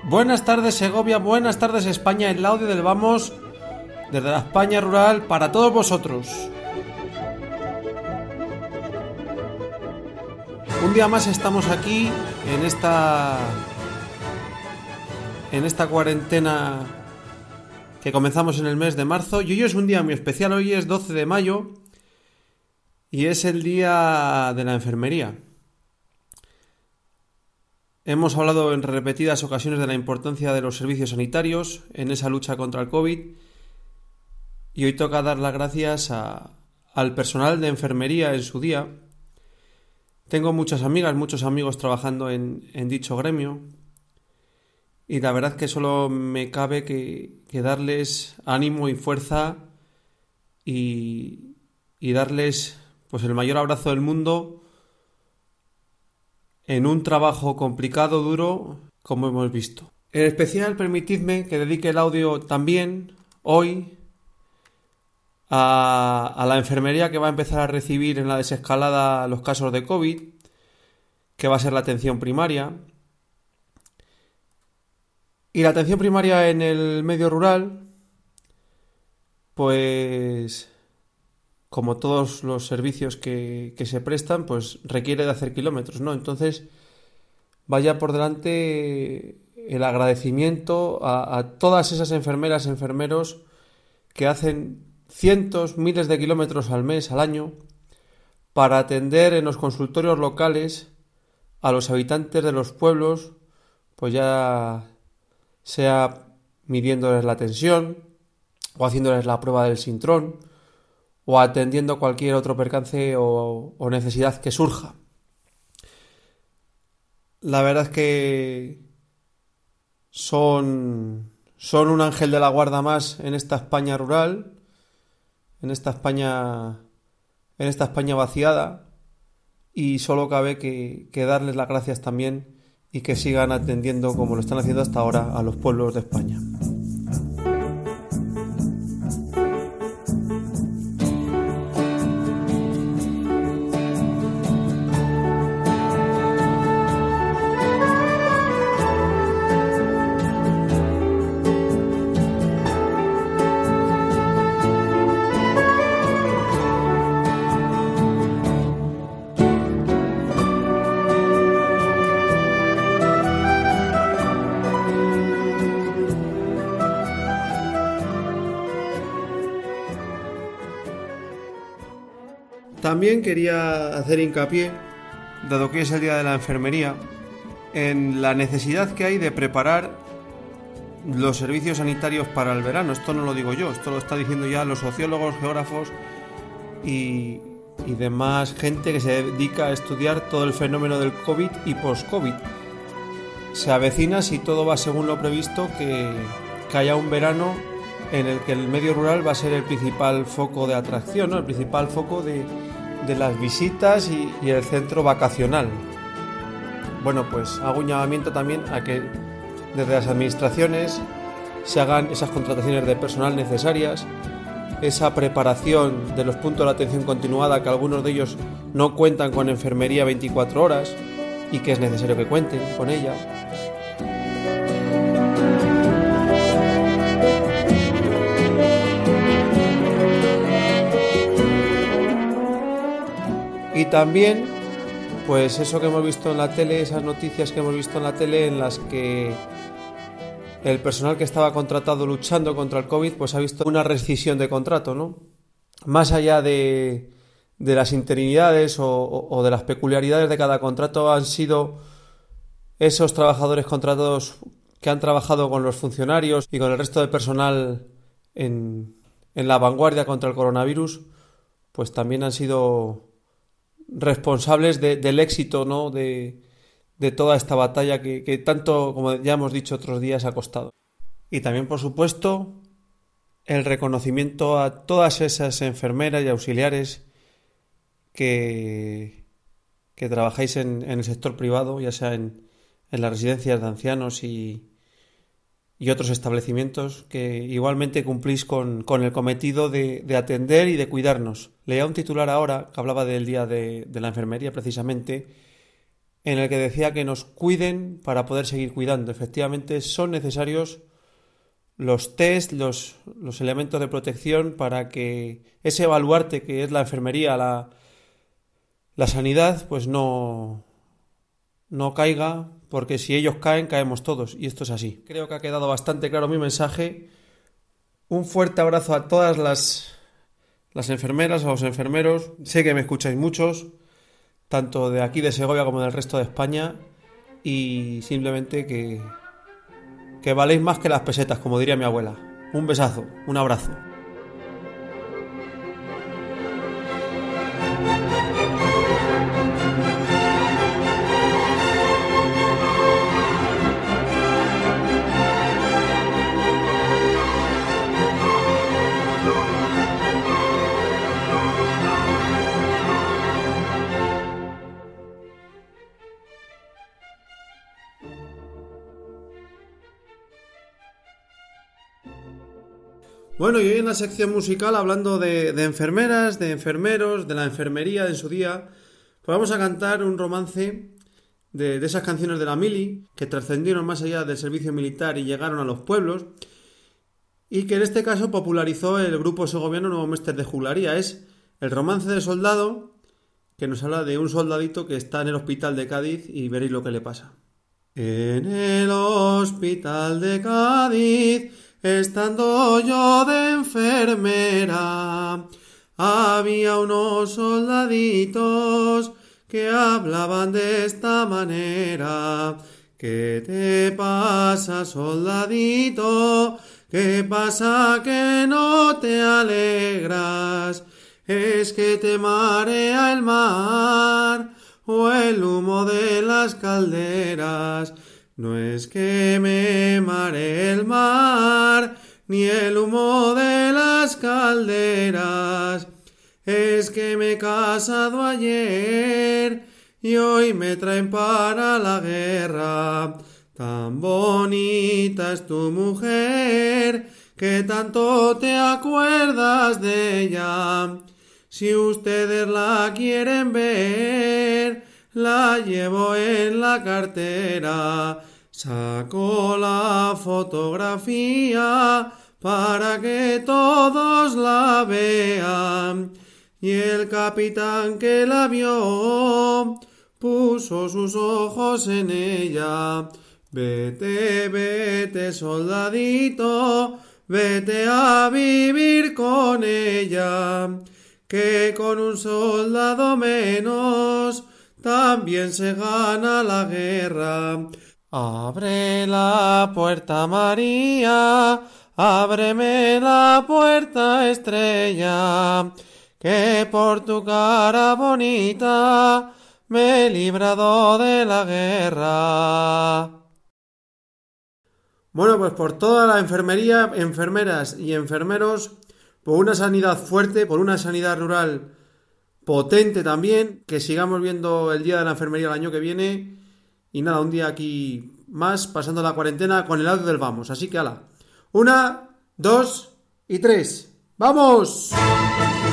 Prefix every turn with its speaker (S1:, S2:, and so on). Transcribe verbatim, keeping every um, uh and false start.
S1: Buenas tardes Segovia, buenas tardes España, el audio del Vamos desde la España rural para todos vosotros. Un día más estamos aquí en esta en esta cuarentena que comenzamos en el mes de marzo y hoy es un día muy especial. Hoy es doce de mayo y es el día de la enfermería. Hemos hablado en repetidas ocasiones de la importancia de los servicios sanitarios en esa lucha contra el COVID y hoy toca dar las gracias a, al personal de enfermería en su día. Tengo muchas amigas, muchos amigos trabajando en, en dicho gremio y la verdad que solo me cabe que, que darles ánimo y fuerza y, y darles pues el mayor abrazo del mundo en un trabajo complicado, duro, como hemos visto. En especial, permitidme que dedique el audio también, hoy, a, a la enfermería que va a empezar a recibir en la desescalada los casos de COVID, que va a ser la atención primaria. Y la atención primaria en el medio rural, pues, como todos los servicios que, que se prestan, pues requiere de hacer kilómetros, ¿no? Entonces, vaya por delante el agradecimiento a, a todas esas enfermeras, enfermeros que hacen cientos, miles de kilómetros al mes, al año, para atender en los consultorios locales a los habitantes de los pueblos, pues ya sea midiéndoles la tensión, o haciéndoles la prueba del sintrón, o atendiendo cualquier otro percance o, o necesidad que surja. La verdad es que son, son un ángel de la guarda más en esta España rural, en esta España, en esta España vaciada, y solo cabe que, que darles las gracias también y que sigan atendiendo como lo están haciendo hasta ahora a los pueblos de España. También quería hacer hincapié, dado que es el Día de la Enfermería, en la necesidad que hay de preparar los servicios sanitarios para el verano. Esto no lo digo yo, esto lo están diciendo ya los sociólogos, geógrafos y, y demás gente que se dedica a estudiar todo el fenómeno del COVID y post-COVID. Se avecina, si todo va según lo previsto, que, que haya un verano en el que el medio rural va a ser el principal foco de atracción, ¿no? El principal foco de, de las visitas y, y el centro vacacional. Bueno, pues hago un llamamiento también a que desde las administraciones se hagan esas contrataciones de personal necesarias, esa preparación de los puntos de atención continuada, que algunos de ellos no cuentan con enfermería veinticuatro horas y que es necesario que cuenten con ella. Y también, pues eso que hemos visto en la tele, esas noticias que hemos visto en la tele en las que el personal que estaba contratado luchando contra el COVID, pues ha visto una rescisión de contrato, ¿no? Más allá de, de las interinidades o, o, o de las peculiaridades de cada contrato, han sido esos trabajadores contratados que han trabajado con los funcionarios y con el resto del personal en, en la vanguardia contra el coronavirus, pues también han sido responsables de, del éxito, ¿no? de, de toda esta batalla que, que tanto, como ya hemos dicho otros días, ha costado. Y también, por supuesto, el reconocimiento a todas esas enfermeras y auxiliares que, que trabajáis en, en el sector privado, ya sea en, en las residencias de ancianos y, y otros establecimientos, que igualmente cumplís con, con el cometido de, de atender y de cuidarnos. Leía un titular ahora que hablaba del Día de, de la Enfermería, precisamente, en el que decía que nos cuiden para poder seguir cuidando. Efectivamente, son necesarios los test, los, los elementos de protección para que ese baluarte que es la enfermería, la, la sanidad, pues no, no caiga, porque si ellos caen, caemos todos, y esto es así. Creo que ha quedado bastante claro mi mensaje. Un fuerte abrazo a todas las, las enfermeras, a los enfermeros. Sé que me escucháis muchos, tanto de aquí de Segovia como del resto de España, y simplemente que, que valéis más que las pesetas, como diría mi abuela. Un besazo, un abrazo. Bueno, y hoy en la sección musical, hablando de, de enfermeras, de enfermeros, de la enfermería en su día, pues vamos a cantar un romance de, de esas canciones de la mili que trascendieron más allá del servicio militar y llegaron a los pueblos, y que en este caso popularizó el grupo segoviano Nuevo Mestres de Juglaría. Es el romance de soldado, que nos habla de un soldadito que está en el hospital de Cádiz, y veréis lo que le pasa. En el hospital de Cádiz, estando yo de enfermera, había unos soldaditos que hablaban de esta manera. ¿Qué te pasa, soldadito? ¿Qué pasa que no te alegras? ¿Es que te marea el mar o el humo de las calderas? No es que me maree el mar, ni el humo de las calderas, es que me he casado ayer y hoy me traen para la guerra. Tan bonita es tu mujer, que tanto te acuerdas de ella. Si ustedes la quieren ver, la llevo en la cartera. Saco la fotografía para que todos la vean. Y el capitán que la vio puso sus ojos en ella. Vete, vete, soldadito, vete a vivir con ella, que con un soldado menos también se gana la guerra. Abre la puerta, María, ábreme la puerta, estrella, que por tu cara bonita me he librado de la guerra. Bueno, pues por toda la enfermería, enfermeras y enfermeros, por una sanidad fuerte, por una sanidad rural potente también, que sigamos viendo el Día de la Enfermería el año que viene. Y nada, un día aquí más, pasando la cuarentena con el audio del vamos. Así que ala, una, dos y tres, ¡vamos!